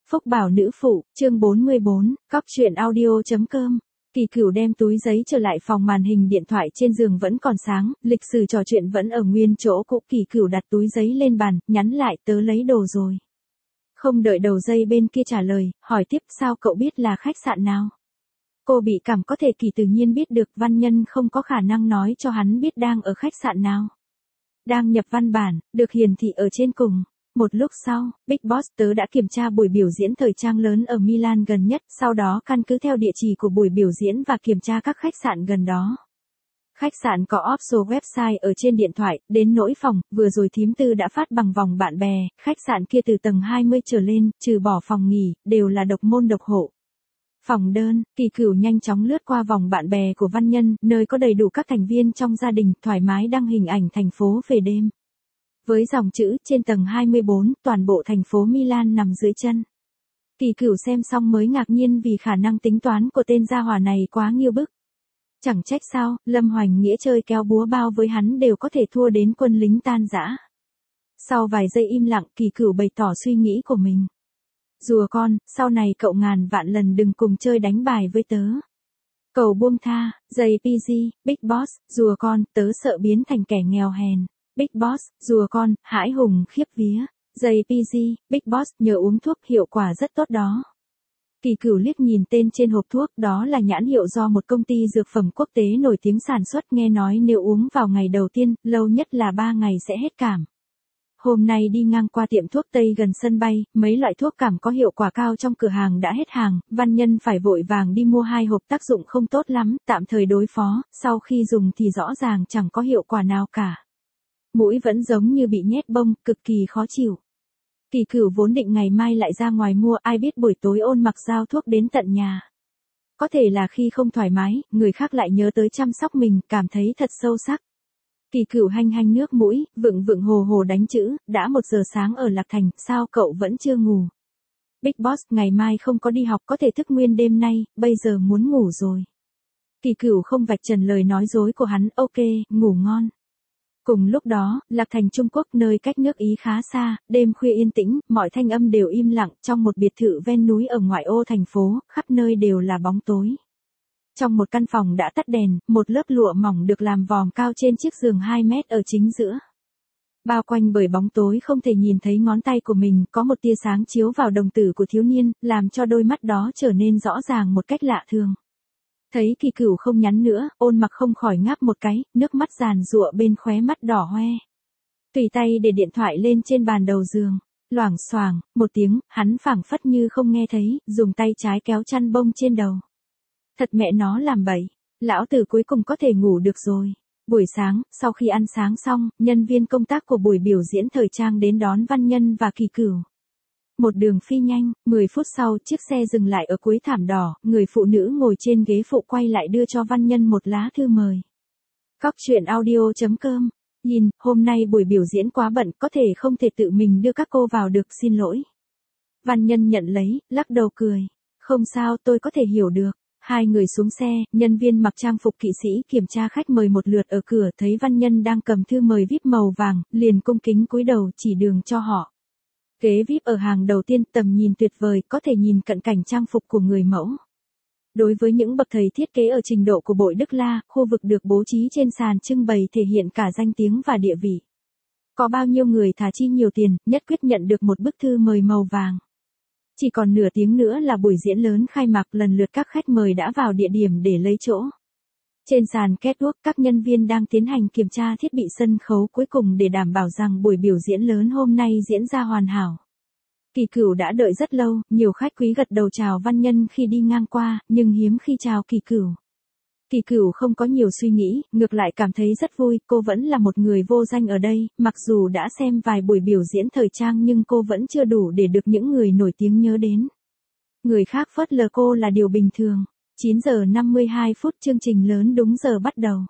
Phúc Bảo nữ phụ, chương 44, cóc truyện audio.com. Kỳ Cửu đem túi giấy trở lại phòng, màn hình điện thoại trên giường vẫn còn sáng, lịch sử trò chuyện vẫn ở nguyên chỗ cũ. Kỳ Cửu đặt túi giấy lên bàn, nhắn lại, tớ lấy đồ rồi. Không đợi đầu dây bên kia trả lời, hỏi tiếp, sao cậu biết là khách sạn nào? Cô bị cảm có thể Kỳ tự nhiên biết được, Văn Nhân không có khả năng nói cho hắn biết đang ở khách sạn nào. Đang nhập văn bản, được hiển thị ở trên cùng. Một lúc sau, Big Boss, tớ đã kiểm tra buổi biểu diễn thời trang lớn ở Milan gần nhất, sau đó căn cứ theo địa chỉ của buổi biểu diễn và kiểm tra các khách sạn gần đó. Khách sạn có official website ở trên điện thoại, đến nỗi phòng, vừa rồi thím Tư đã phát bằng vòng bạn bè, khách sạn kia từ tầng 20 trở lên, trừ bỏ phòng nghỉ, đều là độc môn độc hộ. Phòng đơn, Kỳ Cửu nhanh chóng lướt qua vòng bạn bè của Văn Nhân, nơi có đầy đủ các thành viên trong gia đình, thoải mái đăng hình ảnh thành phố về đêm. Với dòng chữ trên tầng 24, toàn bộ thành phố Milan nằm dưới chân. Kỳ Cửu xem xong mới ngạc nhiên vì khả năng tính toán của tên gia hỏa này quá nghiêu bức. Chẳng trách sao, Lâm Hoành Nghĩa chơi kéo búa bao với hắn đều có thể thua đến quân lính tan rã. Sau vài giây im lặng, Kỳ Cửu bày tỏ suy nghĩ của mình. Rùa con, sau này cậu ngàn vạn lần đừng cùng chơi đánh bài với tớ. Cầu buông tha, JPG, Big Boss, rùa con, tớ sợ biến thành kẻ nghèo hèn. Big Boss, rùa con, hãi hùng khiếp vía. JPG, Big Boss, nhờ uống thuốc, hiệu quả rất tốt đó. Kỳ Cửu liếc nhìn tên trên hộp thuốc, đó là nhãn hiệu do một công ty dược phẩm quốc tế nổi tiếng sản xuất, nghe nói nếu uống vào ngày đầu tiên, lâu nhất là 3 ngày sẽ hết cảm. Hôm nay đi ngang qua tiệm thuốc Tây gần sân bay, mấy loại thuốc cảm có hiệu quả cao trong cửa hàng đã hết hàng, Văn Nhân phải vội vàng đi mua 2 hộp, tác dụng không tốt lắm, tạm thời đối phó, sau khi dùng thì rõ ràng chẳng có hiệu quả nào cả. Mũi vẫn giống như bị nhét bông, cực kỳ khó chịu. Kỳ Cửu vốn định ngày mai lại ra ngoài mua, ai biết buổi tối Ôn Mặc giao thuốc đến tận nhà. Có thể là khi không thoải mái, người khác lại nhớ tới chăm sóc mình, cảm thấy thật sâu sắc. Kỳ Cửu hanh hanh nước mũi, vựng vựng hồ hồ đánh chữ, đã 1 giờ sáng ở Lạc Thành, sao cậu vẫn chưa ngủ? Big Boss, ngày mai không có đi học, có thể thức nguyên đêm nay, bây giờ muốn ngủ rồi. Kỳ Cửu không vạch trần lời nói dối của hắn, ok, ngủ ngon. Cùng lúc đó, Lạc Thành Trung Quốc, nơi cách nước Ý khá xa, đêm khuya yên tĩnh, mọi thanh âm đều im lặng, trong một biệt thự ven núi ở ngoại ô thành phố, khắp nơi đều là bóng tối. Trong một căn phòng đã tắt đèn, một lớp lụa mỏng được làm vòm cao trên chiếc giường 2 mét ở chính giữa. Bao quanh bởi bóng tối không thể nhìn thấy ngón tay của mình, có một tia sáng chiếu vào đồng tử của thiếu niên, làm cho đôi mắt đó trở nên rõ ràng một cách lạ thường. Thấy Kỳ Cửu không nhắn nữa, Ôn Mặc không khỏi ngáp một cái, nước mắt giàn giụa bên khóe mắt đỏ hoe. Tùy tay để điện thoại lên trên bàn đầu giường. Loảng xoảng, một tiếng, hắn phảng phất như không nghe thấy, dùng tay trái kéo chăn bông trên đầu. Thật mẹ nó làm bậy, lão tử cuối cùng có thể ngủ được rồi. Buổi sáng, sau khi ăn sáng xong, nhân viên công tác của buổi biểu diễn thời trang đến đón Văn Nhân và Kỳ Cửu. Một đường phi nhanh, 10 phút sau chiếc xe dừng lại ở cuối thảm đỏ, người phụ nữ ngồi trên ghế phụ quay lại đưa cho Văn Nhân một lá thư mời. Cóc truyện audio.com. Nhìn, hôm nay buổi biểu diễn quá bận, có thể không thể tự mình đưa các cô vào được, xin lỗi. Văn Nhân nhận lấy, lắc đầu cười. Không sao, tôi có thể hiểu được. Hai người xuống xe, nhân viên mặc trang phục kỵ sĩ kiểm tra khách mời một lượt ở cửa, thấy Văn Nhân đang cầm thư mời VIP màu vàng, liền cung kính cúi đầu chỉ đường cho họ. Ghế VIP ở hàng đầu tiên, tầm nhìn tuyệt vời, có thể nhìn cận cảnh trang phục của người mẫu. Đối với những bậc thầy thiết kế ở trình độ của Bội Đức La, khu vực được bố trí trên sàn trưng bày thể hiện cả danh tiếng và địa vị. Có bao nhiêu người thà chi nhiều tiền, nhất quyết nhận được một bức thư mời màu vàng. Chỉ còn nửa tiếng nữa là buổi diễn lớn khai mạc, lần lượt các khách mời đã vào địa điểm để lấy chỗ. Trên sàn catwalk, các nhân viên đang tiến hành kiểm tra thiết bị sân khấu cuối cùng để đảm bảo rằng buổi biểu diễn lớn hôm nay diễn ra hoàn hảo. Kỳ Cửu đã đợi rất lâu, nhiều khách quý gật đầu chào Văn Nhân khi đi ngang qua, nhưng hiếm khi chào Kỳ Cửu. Kỳ Cửu không có nhiều suy nghĩ, ngược lại cảm thấy rất vui, cô vẫn là một người vô danh ở đây, mặc dù đã xem vài buổi biểu diễn thời trang nhưng cô vẫn chưa đủ để được những người nổi tiếng nhớ đến. Người khác phớt lờ cô là điều bình thường. 9 giờ 52 phút chương trình lớn đúng giờ bắt đầu.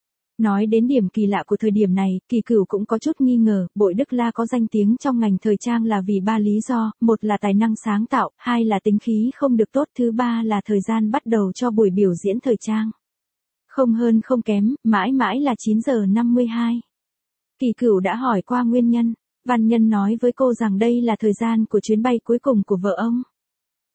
Nói đến điểm kỳ lạ của thời điểm này, Kỳ Cửu cũng có chút nghi ngờ, Bội Đức La có danh tiếng trong ngành thời trang là vì 3 lý do, một là tài năng sáng tạo, 2 là tính khí không được tốt, thứ 3 là thời gian bắt đầu cho buổi biểu diễn thời trang. Không hơn không kém, mãi mãi là 9 giờ 52. Kỳ Cửu đã hỏi qua nguyên nhân, Văn Nhân nói với cô rằng đây là thời gian của chuyến bay cuối cùng của vợ ông.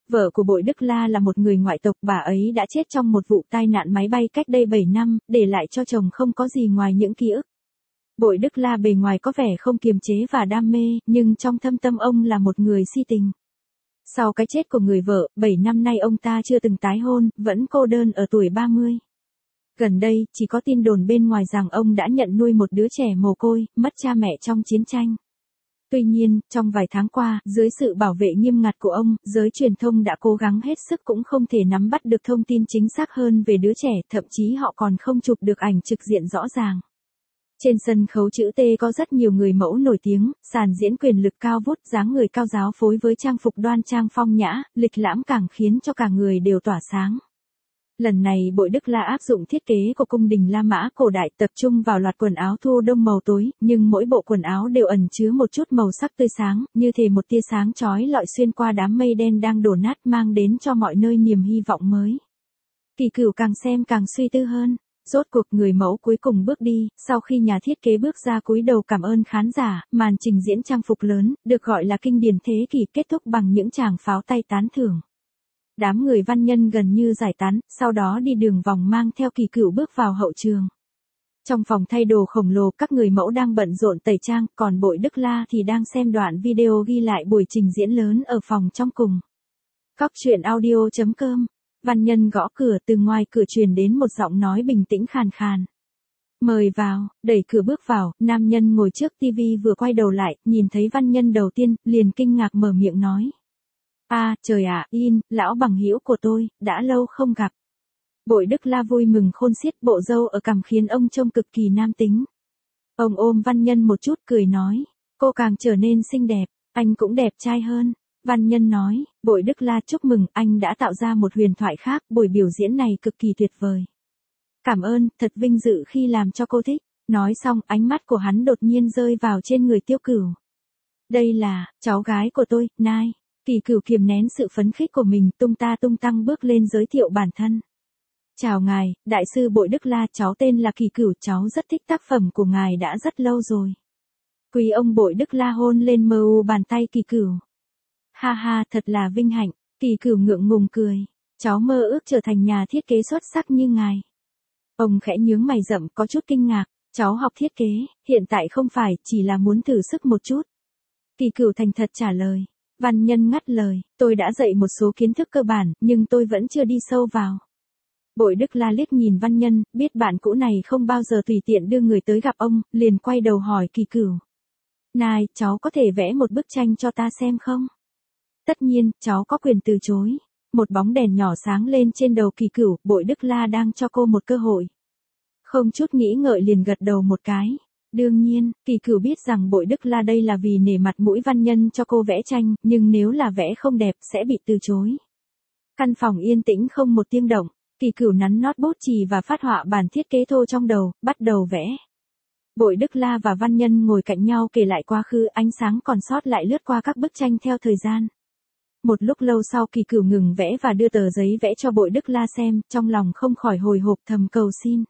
Vợ của Bội Đức La là một người ngoại tộc, bà ấy đã chết trong một vụ tai nạn máy bay cách đây 7 năm, để lại cho chồng không có gì ngoài những ký ức. Bội Đức La bề ngoài có vẻ không kiềm chế và đam mê, nhưng trong thâm tâm ông là một người si tình. Sau cái chết của người vợ, 7 năm nay ông ta chưa từng tái hôn, vẫn cô đơn ở tuổi 30. Gần đây, chỉ có tin đồn bên ngoài rằng ông đã nhận nuôi một đứa trẻ mồ côi, mất cha mẹ trong chiến tranh. Tuy nhiên, trong vài tháng qua, dưới sự bảo vệ nghiêm ngặt của ông, giới truyền thông đã cố gắng hết sức cũng không thể nắm bắt được thông tin chính xác hơn về đứa trẻ, thậm chí họ còn không chụp được ảnh trực diện rõ ràng. Trên sân khấu chữ T có rất nhiều người mẫu nổi tiếng, sàn diễn quyền lực cao vút, dáng người cao giáo phối với trang phục đoan trang phong nhã, lịch lãm càng khiến cho cả người đều tỏa sáng. Lần này Bội Đức La áp dụng thiết kế của cung đình La Mã cổ đại, tập trung vào loạt quần áo thu đông màu tối, nhưng mỗi bộ quần áo đều ẩn chứa một chút màu sắc tươi sáng, như thể một tia sáng chói lọi xuyên qua đám mây đen đang đổ nát, mang đến cho mọi nơi niềm hy vọng mới. Kỳ Cửu càng xem càng suy tư hơn. Rốt cuộc người mẫu cuối cùng bước đi, sau khi nhà thiết kế bước ra cúi đầu cảm ơn khán giả, màn trình diễn trang phục lớn, được gọi là kinh điển thế kỷ, kết thúc bằng những tràng pháo tay tán thưởng. Đám người văn nhân gần như giải tán, sau đó đi đường vòng mang theo Kỳ Cửu bước vào hậu trường. Trong phòng thay đồ khổng lồ, các người mẫu đang bận rộn tẩy trang, còn Bội Đức La thì đang xem đoạn video ghi lại buổi trình diễn lớn ở phòng trong cùng. Cóc.audio.com. Văn nhân gõ cửa, từ ngoài cửa truyền đến một giọng nói bình tĩnh khàn khàn. Mời vào, đẩy cửa bước vào, nam nhân ngồi trước tivi vừa quay đầu lại, nhìn thấy văn nhân đầu tiên, liền kinh ngạc mở miệng nói. Trời ạ, lão bằng hữu của tôi, đã lâu không gặp. Bội Đức La vui mừng khôn xiết, bộ râu ở cằm khiến ông trông cực kỳ nam tính. Ông ôm văn nhân một chút cười nói, cô càng trở nên xinh đẹp, anh cũng đẹp trai hơn. Văn nhân nói, Bội Đức La chúc mừng, anh đã tạo ra một huyền thoại khác, buổi biểu diễn này cực kỳ tuyệt vời. Cảm ơn, thật vinh dự khi làm cho cô thích. Nói xong, ánh mắt của hắn đột nhiên rơi vào trên người Tiêu Cửu. Đây là, cháu gái của tôi, Nai. Kỳ Cửu kiềm nén sự phấn khích của mình, tung tăng bước lên giới thiệu bản thân. Chào ngài, đại sư Bội Đức La, cháu tên là Kỳ Cửu, cháu rất thích tác phẩm của ngài đã rất lâu rồi. Quý ông Bội Đức La hôn lên bàn tay Kỳ Cửu. Ha ha, thật là vinh hạnh. Kỳ Cửu ngượng ngùng cười. Cháu mơ ước trở thành nhà thiết kế xuất sắc như ngài. Ông khẽ nhướng mày rậm, có chút kinh ngạc. Cháu học thiết kế, hiện tại không phải, chỉ là muốn thử sức một chút. Kỳ Cửu thành thật trả lời. Văn nhân ngắt lời, tôi đã dạy một số kiến thức cơ bản, nhưng tôi vẫn chưa đi sâu vào. Bội Đức La liếc nhìn văn nhân, biết bạn cũ này không bao giờ tùy tiện đưa người tới gặp ông, liền quay đầu hỏi Kỳ Cửu. Này, cháu có thể vẽ một bức tranh cho ta xem không? Tất nhiên, cháu có quyền từ chối. Một bóng đèn nhỏ sáng lên trên đầu Kỳ Cửu, Bội Đức La đang cho cô một cơ hội. Không chút nghĩ ngợi liền gật đầu một cái. Đương nhiên, Kỳ Cửu biết rằng Bội Đức La đây là vì nể mặt mũi văn nhân cho cô vẽ tranh, nhưng nếu là vẽ không đẹp sẽ bị từ chối. Căn phòng yên tĩnh không một tiếng động, Kỳ Cửu nắn nót bút chì và phát họa bản thiết kế thô trong đầu, bắt đầu vẽ. Bội Đức La và văn nhân ngồi cạnh nhau kể lại quá khứ, ánh sáng còn sót lại lướt qua các bức tranh theo thời gian. Một lúc lâu sau Kỳ Cửu ngừng vẽ và đưa tờ giấy vẽ cho Bội Đức La xem, trong lòng không khỏi hồi hộp thầm cầu xin.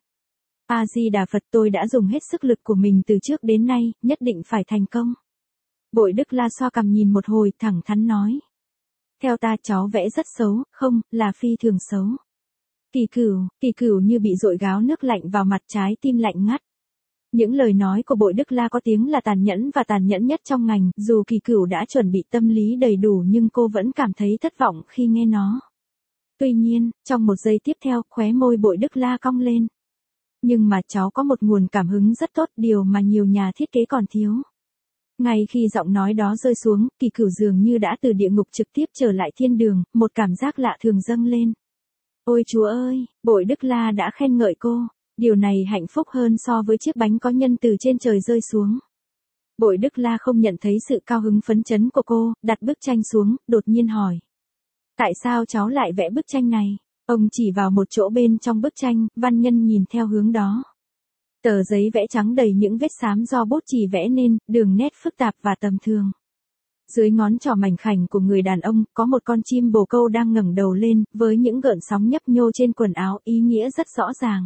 A Di Đà Phật, tôi đã dùng hết sức lực của mình từ trước đến nay, nhất định phải thành công. Bội Đức La xoa cằm nhìn một hồi, thẳng thắn nói. Theo ta cháu vẽ rất xấu, không, là phi thường xấu. Kỳ Cửu như bị dội gáo nước lạnh vào mặt, trái tim lạnh ngắt. Những lời nói của Bội Đức La có tiếng là tàn nhẫn và tàn nhẫn nhất trong ngành, dù Kỳ Cửu đã chuẩn bị tâm lý đầy đủ nhưng cô vẫn cảm thấy thất vọng khi nghe nó. Tuy nhiên, trong một giây tiếp theo, khóe môi Bội Đức La cong lên. Nhưng mà cháu có một nguồn cảm hứng rất tốt, điều mà nhiều nhà thiết kế còn thiếu. Ngay khi giọng nói đó rơi xuống, Kỳ Cửu dường như đã từ địa ngục trực tiếp trở lại thiên đường, một cảm giác lạ thường dâng lên. Ôi Chúa ơi, Bội Đức La đã khen ngợi cô. Điều này hạnh phúc hơn so với chiếc bánh có nhân từ trên trời rơi xuống. Bội Đức La không nhận thấy sự cao hứng phấn chấn của cô, đặt bức tranh xuống, đột nhiên hỏi. Tại sao cháu lại vẽ bức tranh này? Ông chỉ vào một chỗ bên trong bức tranh, văn nhân nhìn theo hướng đó. Tờ giấy vẽ trắng đầy những vết xám do bút chì vẽ nên, đường nét phức tạp và tầm thường. Dưới ngón trỏ mảnh khảnh của người đàn ông, có một con chim bồ câu đang ngẩng đầu lên, với những gợn sóng nhấp nhô trên quần áo, ý nghĩa rất rõ ràng.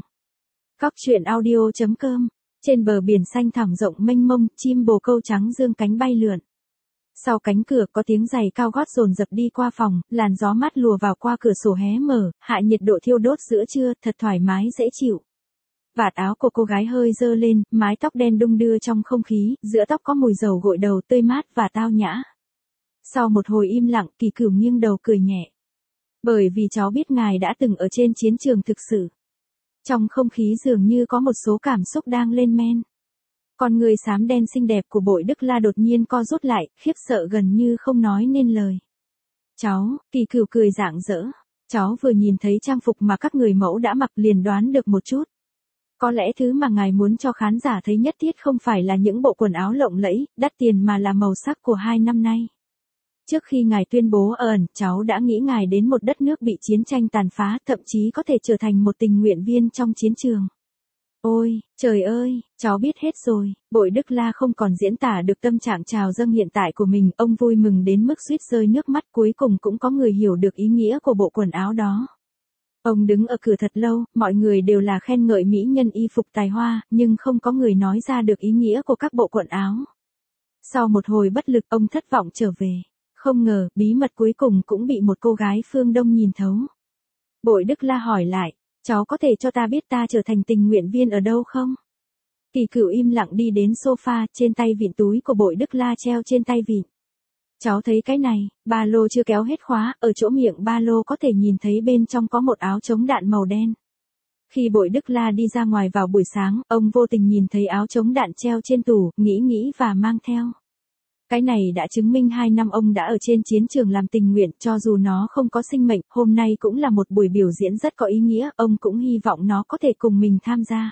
Cóc.audio.com. Trên bờ biển xanh thẳm rộng mênh mông, chim bồ câu trắng dương cánh bay lượn. Sau cánh cửa có tiếng giày cao gót dồn dập đi qua phòng, làn gió mát lùa vào qua cửa sổ hé mở, hạ nhiệt độ thiêu đốt giữa trưa, thật thoải mái dễ chịu. Vạt áo của cô gái hơi dơ lên, mái tóc đen đung đưa trong không khí, giữa tóc có mùi dầu gội đầu tươi mát và tao nhã. Sau một hồi im lặng, Kỳ Cửu nghiêng đầu cười nhẹ. Bởi vì cháu biết ngài đã từng ở trên chiến trường thực sự. Trong không khí dường như có một số cảm xúc đang lên men. Con người xám đen xinh đẹp của Bội Đức La đột nhiên co rút lại, khiếp sợ gần như không nói nên lời. Cháu, Kỳ Cửu cười rạng rỡ. Cháu vừa nhìn thấy trang phục mà các người mẫu đã mặc liền đoán được một chút. Có lẽ thứ mà ngài muốn cho khán giả thấy nhất thiết không phải là những bộ quần áo lộng lẫy, đắt tiền mà là màu sắc của 2 năm nay. Trước khi ngài tuyên bố ẩn, cháu đã nghĩ ngài đến một đất nước bị chiến tranh tàn phá, thậm chí có thể trở thành một tình nguyện viên trong chiến trường. Ôi, trời ơi, cháu biết hết rồi. Bội Đức La không còn diễn tả được tâm trạng trào dâng hiện tại của mình, ông vui mừng đến mức suýt rơi nước mắt, cuối cùng cũng có người hiểu được ý nghĩa của bộ quần áo đó. Ông đứng ở cửa thật lâu, mọi người đều là khen ngợi mỹ nhân y phục tài hoa, nhưng không có người nói ra được ý nghĩa của các bộ quần áo. Sau một hồi bất lực, ông thất vọng trở về. Không ngờ, bí mật cuối cùng cũng bị một cô gái phương Đông nhìn thấu. Bội Đức La hỏi lại, cháu có thể cho ta biết ta trở thành tình nguyện viên ở đâu không? Kỳ Cửu im lặng đi đến sofa, trên tay vịn túi của Bội Đức La treo trên tay vịn. Cháu thấy cái này, ba lô chưa kéo hết khóa, ở chỗ miệng ba lô có thể nhìn thấy bên trong có một áo chống đạn màu đen. Khi Bội Đức La đi ra ngoài vào buổi sáng, ông vô tình nhìn thấy áo chống đạn treo trên tủ, nghĩ và mang theo. Cái này đã chứng minh 2 năm ông đã ở trên chiến trường làm tình nguyện, cho dù nó không có sinh mệnh, hôm nay cũng là một buổi biểu diễn rất có ý nghĩa, ông cũng hy vọng nó có thể cùng mình tham gia.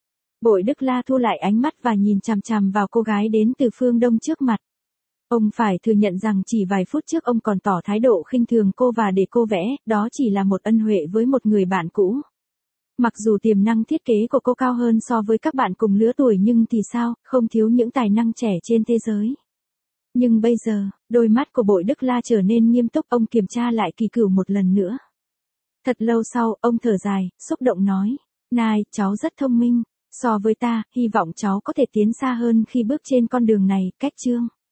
Bội Đức La thu lại ánh mắt và nhìn chằm chằm vào cô gái đến từ phương Đông trước mặt. Ông phải thừa nhận rằng chỉ vài phút trước ông còn tỏ thái độ khinh thường cô và để cô vẽ, đó chỉ là một ân huệ với một người bạn cũ. Mặc dù tiềm năng thiết kế của cô cao hơn so với các bạn cùng lứa tuổi nhưng thì sao, không thiếu những tài năng trẻ trên thế giới. Nhưng bây giờ, đôi mắt của Bội Đức La trở nên nghiêm túc, ông kiểm tra lại Kỳ Cửu một lần nữa. Thật lâu sau, ông thở dài, xúc động nói, này, cháu rất thông minh, so với ta, hy vọng cháu có thể tiến xa hơn khi bước trên con đường này, Cách Chương.